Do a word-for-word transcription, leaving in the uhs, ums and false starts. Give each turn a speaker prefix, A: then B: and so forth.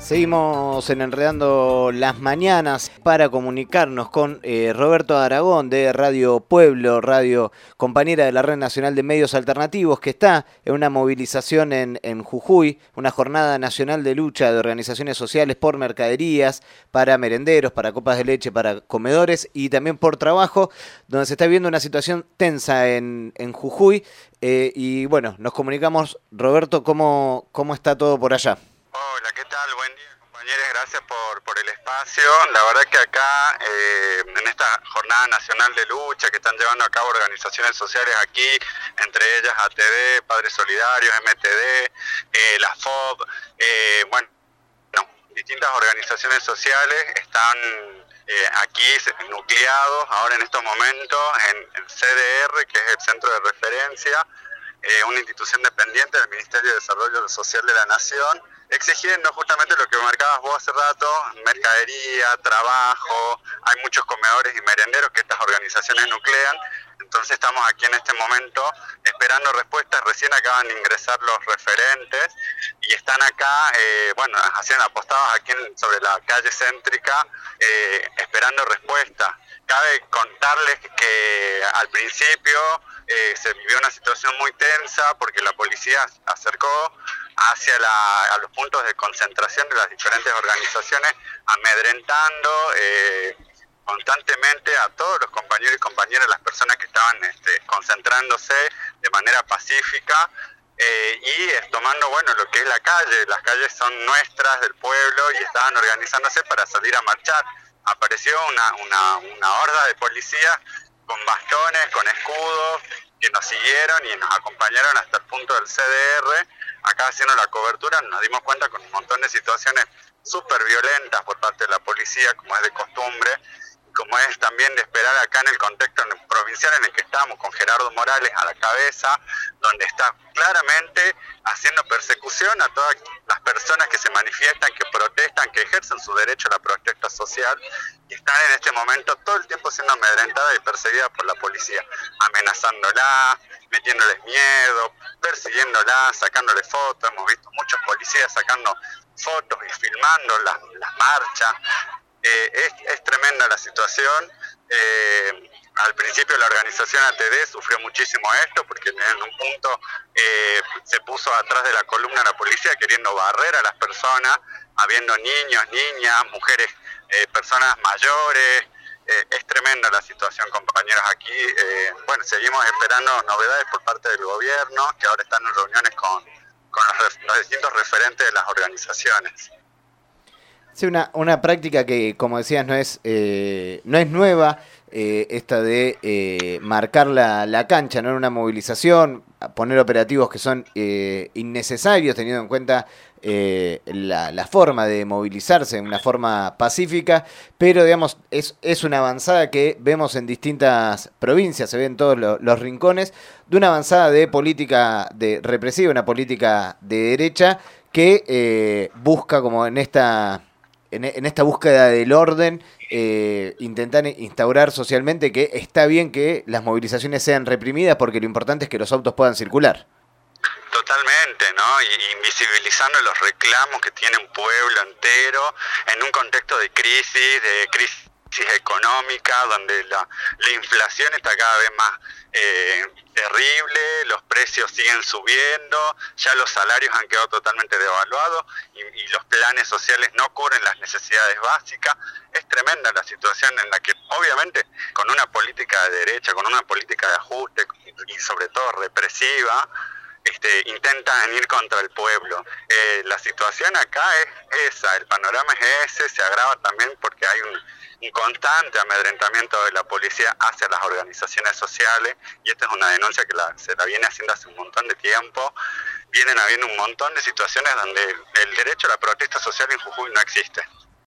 A: Seguimos en Enredando las Mañanas para comunicarnos con eh, Roberto Aragón de Radio Pueblo, radio compañera de la Red Nacional de Medios Alternativos, que está en una movilización en, en Jujuy, una jornada nacional de lucha de organizaciones sociales por mercaderías, para merenderos, para copas de leche, para comedores y también por trabajo, donde se está viendo una situación tensa en, en Jujuy. Eh, y bueno, nos comunicamos, Roberto, ¿cómo, cómo está todo por allá?
B: Hola, ¿qué tal? Buen día, compañeros. Gracias por, por el espacio. La verdad que acá, eh, en esta jornada nacional de lucha que están llevando a cabo organizaciones sociales aquí, entre ellas A T D, Padres Solidarios, M T D, eh, la F O B, eh, bueno, no, distintas organizaciones sociales están eh, aquí nucleados ahora en estos momentos en, en C D R, que es el Centro de Referencia, eh, una institución dependiente del Ministerio de Desarrollo Social de la Nación, exigiendo justamente lo que marcabas vos hace rato, mercadería, trabajo. Hay muchos comedores y merenderos que estas organizaciones nuclean, entonces estamos aquí en este momento esperando respuestas. Recién acaban de ingresar los referentes y están acá, eh, bueno, haciendo apostados aquí en, sobre la calle céntrica, eh, esperando respuestas. Cabe contarles que al principio eh, se vivió una situación muy tensa porque la policía acercó hacia la, a los puntos de concentración de las diferentes organizaciones, amedrentando eh, constantemente a todos los compañeros y compañeras, las personas que estaban este, concentrándose de manera pacífica eh, y eh, tomando, bueno, lo que es la calle. Las calles son nuestras, del pueblo, y estaban organizándose para salir a marchar. Apareció una, una, una horda de policías con bastones, con escudos, que nos siguieron y nos acompañaron hasta el punto del C D R. Acá haciendo la cobertura nos dimos cuenta con un montón de situaciones súper violentas por parte de la policía, como es de costumbre, como es también de esperar acá en el contexto provincial en el que estamos, con Gerardo Morales a la cabeza, donde está claramente haciendo persecución a todas las personas que se manifiestan, que protestan, que ejercen su derecho a la protesta social, y están en este momento todo el tiempo siendo amedrentadas y perseguidas por la policía, amenazándola, metiéndoles miedo, persiguiéndola, sacándole fotos. Hemos visto muchos policías sacando fotos y filmando las, las marchas. Eh, es, es tremenda la situación. Eh, al principio la organización A T D sufrió muchísimo esto porque en un punto eh, se puso atrás de la columna la policía queriendo barrer a las personas, habiendo niños, niñas, mujeres, eh, personas mayores. Eh, es tremenda la situación, compañeros. Aquí, eh, bueno, seguimos esperando novedades por parte del gobierno, que ahora están en reuniones con, con los, los distintos referentes de las organizaciones.
A: Sí, una, una práctica que, como decías, no es, eh, no es nueva, eh, esta de eh, marcar la, la cancha, no en una movilización, poner operativos que son eh, innecesarios, teniendo en cuenta eh, la, la forma de movilizarse, una forma pacífica, pero digamos es, es una avanzada que vemos en distintas provincias, se ve en todos los, los rincones, de una avanzada de política de represiva, una política de derecha que eh, busca, como en esta... en esta búsqueda del orden, eh, intentar instaurar socialmente que está bien que las movilizaciones sean reprimidas porque lo importante es que los autos puedan circular.
B: Totalmente, ¿no? Y invisibilizando los reclamos que tiene un pueblo entero en un contexto de crisis, de crisis económica, donde la, la inflación está cada vez más eh, terrible, los precios siguen subiendo, ya los salarios han quedado totalmente devaluados y, y los planes sociales no cubren las necesidades básicas. Es tremenda la situación en la que, obviamente, con una política de derecha, con una política de ajuste y sobre todo represiva, Este, intentan ir contra el pueblo. Eh, la situación acá es esa, el panorama es ese, se agrava también porque hay un, un constante amedrentamiento de la policía hacia las organizaciones sociales, y esta es una denuncia que la, se la viene haciendo hace un montón de tiempo. Vienen habiendo un montón de situaciones donde el derecho a la protesta social en Jujuy no existe.